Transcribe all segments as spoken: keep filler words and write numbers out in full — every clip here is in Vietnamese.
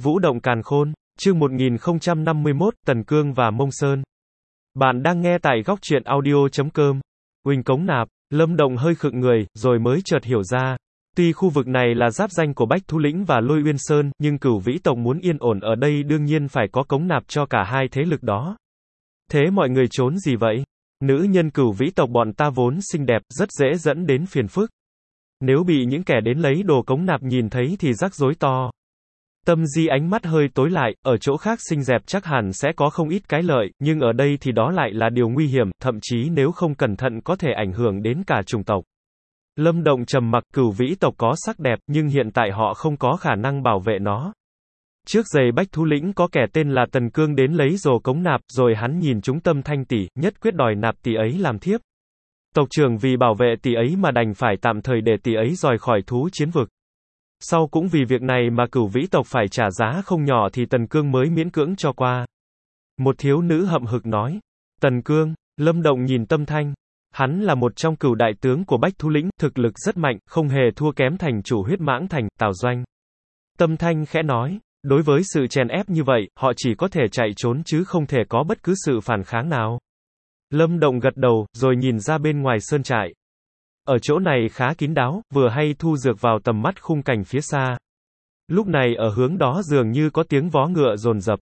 Vũ động càn khôn, chương một nghìn không trăm năm mươi mốt, Tần Cương và Mông Sơn. Bạn đang nghe tại góc truyện audio chấm com. Huỳnh Cống Nạp, Lâm Động hơi khựng người, rồi mới chợt hiểu ra. Tuy khu vực này là giáp danh của Bách Thú Lĩnh và Lôi Uyên Sơn, nhưng Cửu Vĩ tộc muốn yên ổn ở đây đương nhiên phải có Cống Nạp cho cả hai thế lực đó. Thế mọi người trốn gì vậy? Nữ nhân Cửu Vĩ tộc bọn ta vốn xinh đẹp, rất dễ dẫn đến phiền phức. Nếu bị những kẻ đến lấy đồ Cống Nạp nhìn thấy thì rắc rối to. Tâm Di ánh mắt hơi tối lại, ở chỗ khác xinh đẹp chắc hẳn sẽ có không ít cái lợi, nhưng ở đây thì đó lại là điều nguy hiểm, thậm chí nếu không cẩn thận có thể ảnh hưởng đến cả chủng tộc. Lâm Động trầm mặc, Cửu Vĩ tộc có sắc đẹp, nhưng hiện tại họ không có khả năng bảo vệ nó. Trước giây Bách Thú Lĩnh có kẻ tên là Tần Cương đến lấy đồ Cống Nạp, rồi hắn nhìn chúng Tâm Thanh tỷ, nhất quyết đòi nạp tỷ ấy làm thiếp. Tộc trưởng vì bảo vệ tỷ ấy mà đành phải tạm thời để tỷ ấy rời khỏi thú chiến vực. Sau cũng vì việc này mà Cửu Vĩ tộc phải trả giá không nhỏ thì Tần Cương mới miễn cưỡng cho qua. Một thiếu nữ hậm hực nói. Tần Cương, Lâm Động nhìn Tâm Thanh. Hắn là một trong cửu đại tướng của Bách Thú Lĩnh, thực lực rất mạnh, không hề thua kém thành chủ Huyết Mãng Thành, Tào Doanh. Tâm Thanh khẽ nói, đối với sự chèn ép như vậy, họ chỉ có thể chạy trốn chứ không thể có bất cứ sự phản kháng nào. Lâm Động gật đầu, rồi nhìn ra bên ngoài sơn trại. Ở chỗ này khá kín đáo, vừa hay thu dược vào tầm mắt khung cảnh phía xa. Lúc này ở hướng đó dường như có tiếng vó ngựa dồn dập.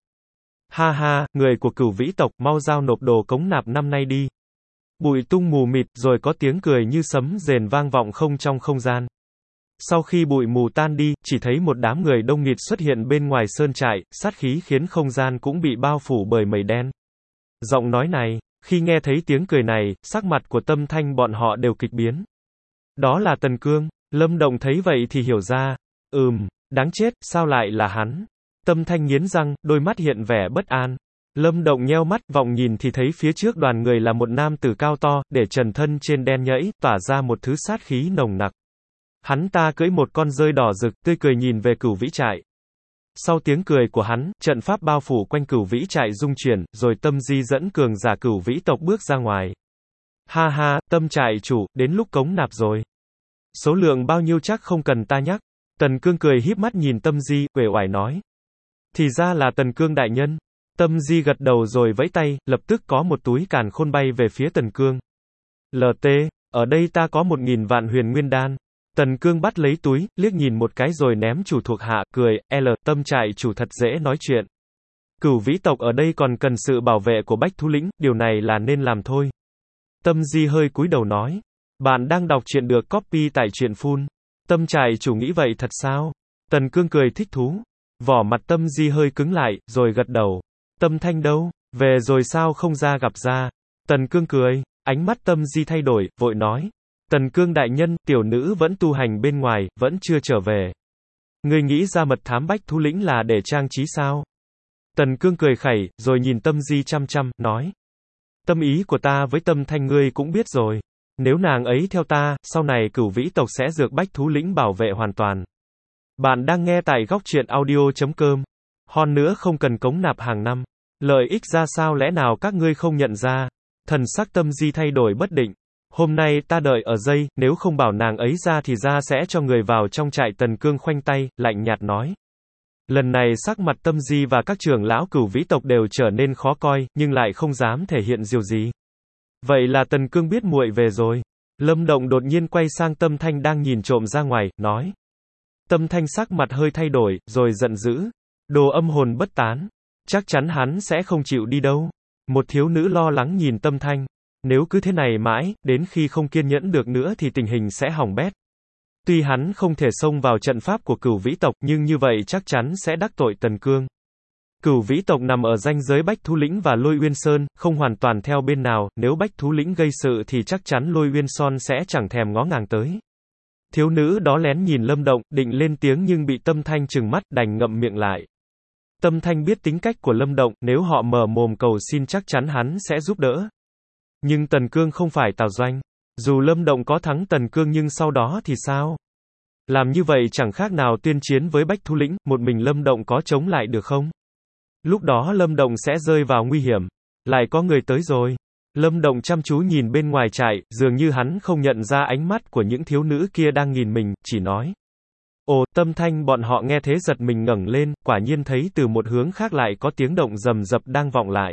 Ha ha, người của Cửu Vĩ tộc, mau giao nộp đồ Cống Nạp năm nay đi. Bụi tung mù mịt, rồi có tiếng cười như sấm rền vang vọng không trong không gian. Sau khi bụi mù tan đi, chỉ thấy một đám người đông nghịt xuất hiện bên ngoài sơn trại, sát khí khiến không gian cũng bị bao phủ bởi mây đen. Giọng nói này, khi nghe thấy tiếng cười này, sắc mặt của Tâm Thanh bọn họ đều kịch biến. Đó là Tần Cương. Lâm Động thấy vậy thì hiểu ra. Ừm, đáng chết, sao lại là hắn? Tâm Thanh nghiến răng, đôi mắt hiện vẻ bất an. Lâm Động nheo mắt, vọng nhìn thì thấy phía trước đoàn người là một nam tử cao to, để trần thân trên đen nhẫy, tỏa ra một thứ sát khí nồng nặc. Hắn ta cưỡi một con dơi đỏ rực, tươi cười nhìn về Cửu Vĩ trại. Sau tiếng cười của hắn, trận pháp bao phủ quanh Cửu Vĩ trại rung chuyển, rồi Tâm Di dẫn cường giả Cửu Vĩ tộc bước ra ngoài. Ha ha, Tâm trại chủ, đến lúc Cống Nạp rồi. Số lượng bao nhiêu chắc không cần ta nhắc. Tần Cương cười híp mắt nhìn Tâm Di, uể oải nói. Thì ra là Tần Cương đại nhân. Tâm Di gật đầu rồi vẫy tay, lập tức có một túi càn khôn bay về phía Tần Cương. lờ tê, ở đây ta có một nghìn vạn huyền nguyên đan. Tần Cương bắt lấy túi, liếc nhìn một cái rồi ném chủ thuộc hạ, cười, L, Tâm trại chủ thật dễ nói chuyện. Cửu Vĩ tộc ở đây còn cần sự bảo vệ của Bách Thú Lĩnh, điều này là nên làm thôi. Tâm Di hơi cúi đầu nói. Bạn đang đọc truyện được copy tại truyện full. Tâm trại chủ nghĩ vậy thật sao? Tần Cương cười thích thú. Vỏ mặt Tâm Di hơi cứng lại, rồi gật đầu. Tâm Thanh đâu? Về rồi sao không ra gặp ra? Tần Cương cười. Ánh mắt Tâm Di thay đổi, vội nói. Tần Cương đại nhân, tiểu nữ vẫn tu hành bên ngoài, vẫn chưa trở về. Ngươi nghĩ ra mật thám Bách Thú Lĩnh là để trang trí sao? Tần Cương cười khẩy, rồi nhìn Tâm Di chăm chăm, nói. Tâm ý của ta với Tâm Thanh ngươi cũng biết rồi. Nếu nàng ấy theo ta, sau này Cửu Vĩ tộc sẽ được Bách Thú Lĩnh bảo vệ hoàn toàn. Bạn đang nghe tại góc truyện audio chấm com. Hơn nữa không cần Cống Nạp hàng năm. Lợi ích ra sao lẽ nào các ngươi không nhận ra? Thần sắc Tâm Di thay đổi bất định. Hôm nay ta đợi ở dây, nếu không bảo nàng ấy ra thì ra sẽ cho người vào trong trại. Tần Cương khoanh tay, lạnh nhạt nói. Lần này sắc mặt Tâm Di và các trưởng lão Cửu Vĩ tộc đều trở nên khó coi, nhưng lại không dám thể hiện điều gì. Vậy là Tần Cương biết muội về rồi. Lâm Động đột nhiên quay sang Tâm Thanh đang nhìn trộm ra ngoài, nói. Tâm Thanh sắc mặt hơi thay đổi, rồi giận dữ. Đồ âm hồn bất tán. Chắc chắn hắn sẽ không chịu đi đâu. Một thiếu nữ lo lắng nhìn Tâm Thanh. Nếu cứ thế này mãi, đến khi không kiên nhẫn được nữa thì tình hình sẽ hỏng bét. Tuy hắn không thể xông vào trận pháp của Cửu Vĩ tộc, nhưng như vậy chắc chắn sẽ đắc tội Tần Cương. Cửu Vĩ tộc nằm ở ranh giới Bách Thú Lĩnh và Lôi Uyên Sơn, không hoàn toàn theo bên nào, nếu Bách Thú Lĩnh gây sự thì chắc chắn Lôi Uyên Sơn sẽ chẳng thèm ngó ngàng tới. Thiếu nữ đó lén nhìn Lâm Động, định lên tiếng nhưng bị Tâm Thanh trừng mắt, đành ngậm miệng lại. Tâm Thanh biết tính cách của Lâm Động, nếu họ mở mồm cầu xin chắc chắn hắn sẽ giúp đỡ. Nhưng Tần Cương không phải Tào Doanh. Dù Lâm Động có thắng Tần Cương nhưng sau đó thì sao? Làm như vậy chẳng khác nào tuyên chiến với Bách Thú Lĩnh, một mình Lâm Động có chống lại được không? Lúc đó Lâm Động sẽ rơi vào nguy hiểm. Lại có người tới rồi. Lâm Động chăm chú nhìn bên ngoài trại, dường như hắn không nhận ra ánh mắt của những thiếu nữ kia đang nhìn mình, chỉ nói. Ồ, Tâm Thanh bọn họ nghe thế giật mình ngẩng lên, quả nhiên thấy từ một hướng khác lại có tiếng động rầm rập đang vọng lại.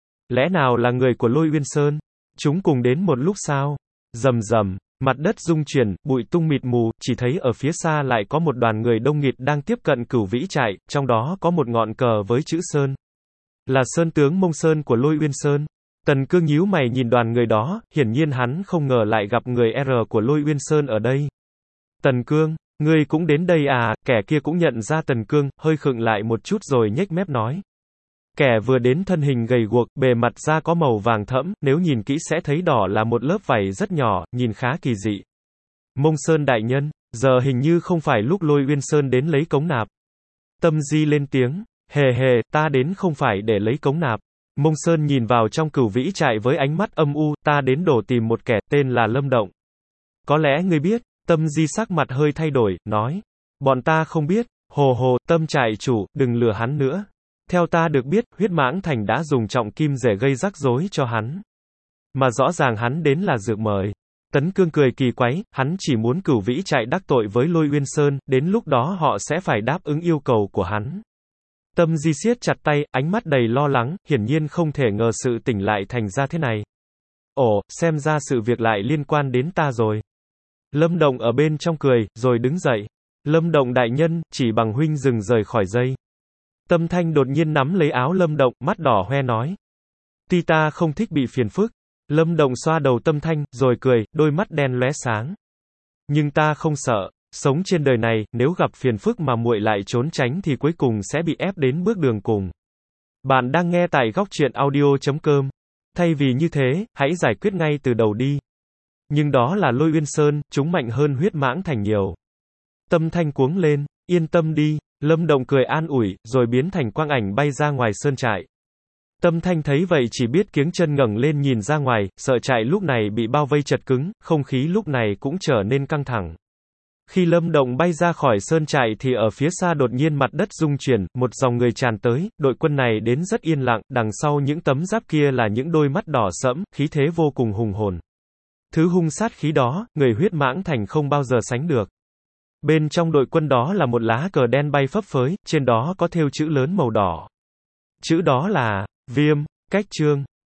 Lẽ nào là người của Lôi Uyên Sơn? Chúng cùng đến một lúc sao? Rầm rầm, mặt đất rung chuyển, bụi tung mịt mù, chỉ thấy ở phía xa lại có một đoàn người đông nghịt đang tiếp cận Cửu Vĩ trại, trong đó có một ngọn cờ với chữ Sơn. Là Sơn tướng Mông Sơn của Lôi Uyên Sơn. Tần Cương nhíu mày nhìn đoàn người đó, hiển nhiên hắn không ngờ lại gặp người R của Lôi Uyên Sơn ở đây. Tần Cương, ngươi cũng đến đây à? Kẻ kia cũng nhận ra Tần Cương, hơi khựng lại một chút rồi nhếch mép nói. Kẻ vừa đến thân hình gầy guộc, bề mặt da có màu vàng thẫm, nếu nhìn kỹ sẽ thấy đỏ là một lớp vảy rất nhỏ, nhìn khá kỳ dị. Mông Sơn đại nhân, giờ hình như không phải lúc Lôi Uyên Sơn đến lấy cống nạp. Tâm Di lên tiếng, hề hề, ta đến không phải để lấy cống nạp. Mông Sơn nhìn vào trong Cửu Vĩ trại với ánh mắt âm u, ta đến đổ tìm một kẻ, tên là Lâm Động. Có lẽ ngươi biết. Tâm Di sắc mặt hơi thay đổi, nói. Bọn ta không biết, hồ hồ, Tâm trại chủ, đừng lừa hắn nữa. Theo ta được biết, Huyết Mãng Thành đã dùng trọng kim rể gây rắc rối cho hắn. Mà rõ ràng hắn đến là dược mời. Tấn Cương cười kỳ quái, hắn chỉ muốn Cửu Vĩ trại đắc tội với Lôi Uyên Sơn, đến lúc đó họ sẽ phải đáp ứng yêu cầu của hắn. Tâm Di siết chặt tay, ánh mắt đầy lo lắng, hiển nhiên không thể ngờ sự tỉnh lại thành ra thế này. Ồ, xem ra sự việc lại liên quan đến ta rồi. Lâm Động ở bên trong cười, rồi đứng dậy. Lâm Động đại nhân, chỉ bằng huynh dừng rời khỏi dây. Tâm Thanh đột nhiên nắm lấy áo Lâm Động, mắt đỏ hoe nói. Tuy ta không thích bị phiền phức. Lâm Động xoa đầu Tâm Thanh, rồi cười, đôi mắt đen lóe sáng. Nhưng ta không sợ. Sống trên đời này, nếu gặp phiền phức mà muội lại trốn tránh thì cuối cùng sẽ bị ép đến bước đường cùng. Bạn đang nghe tại góc truyện audio chấm com. Thay vì như thế, hãy giải quyết ngay từ đầu đi. Nhưng đó là Lôi Uyên Sơn, chúng mạnh hơn Huyết Mãng Thành nhiều. Tâm Thanh cuống lên, yên tâm đi. Lâm Động cười an ủi, rồi biến thành quang ảnh bay ra ngoài sơn trại. Tâm Thanh thấy vậy chỉ biết kiếng chân ngẩng lên nhìn ra ngoài, sợ trại lúc này bị bao vây chật cứng, không khí lúc này cũng trở nên căng thẳng. Khi Lâm Động bay ra khỏi sơn trại thì ở phía xa đột nhiên mặt đất rung chuyển, một dòng người tràn tới, đội quân này đến rất yên lặng, đằng sau những tấm giáp kia là những đôi mắt đỏ sẫm, khí thế vô cùng hùng hồn. Thứ hung sát khí đó, người Huyết Mãng Thành không bao giờ sánh được. Bên trong đội quân đó là một lá cờ đen bay phấp phới, trên đó có thêu chữ lớn màu đỏ. Chữ đó là, Viêm, Cách Trương.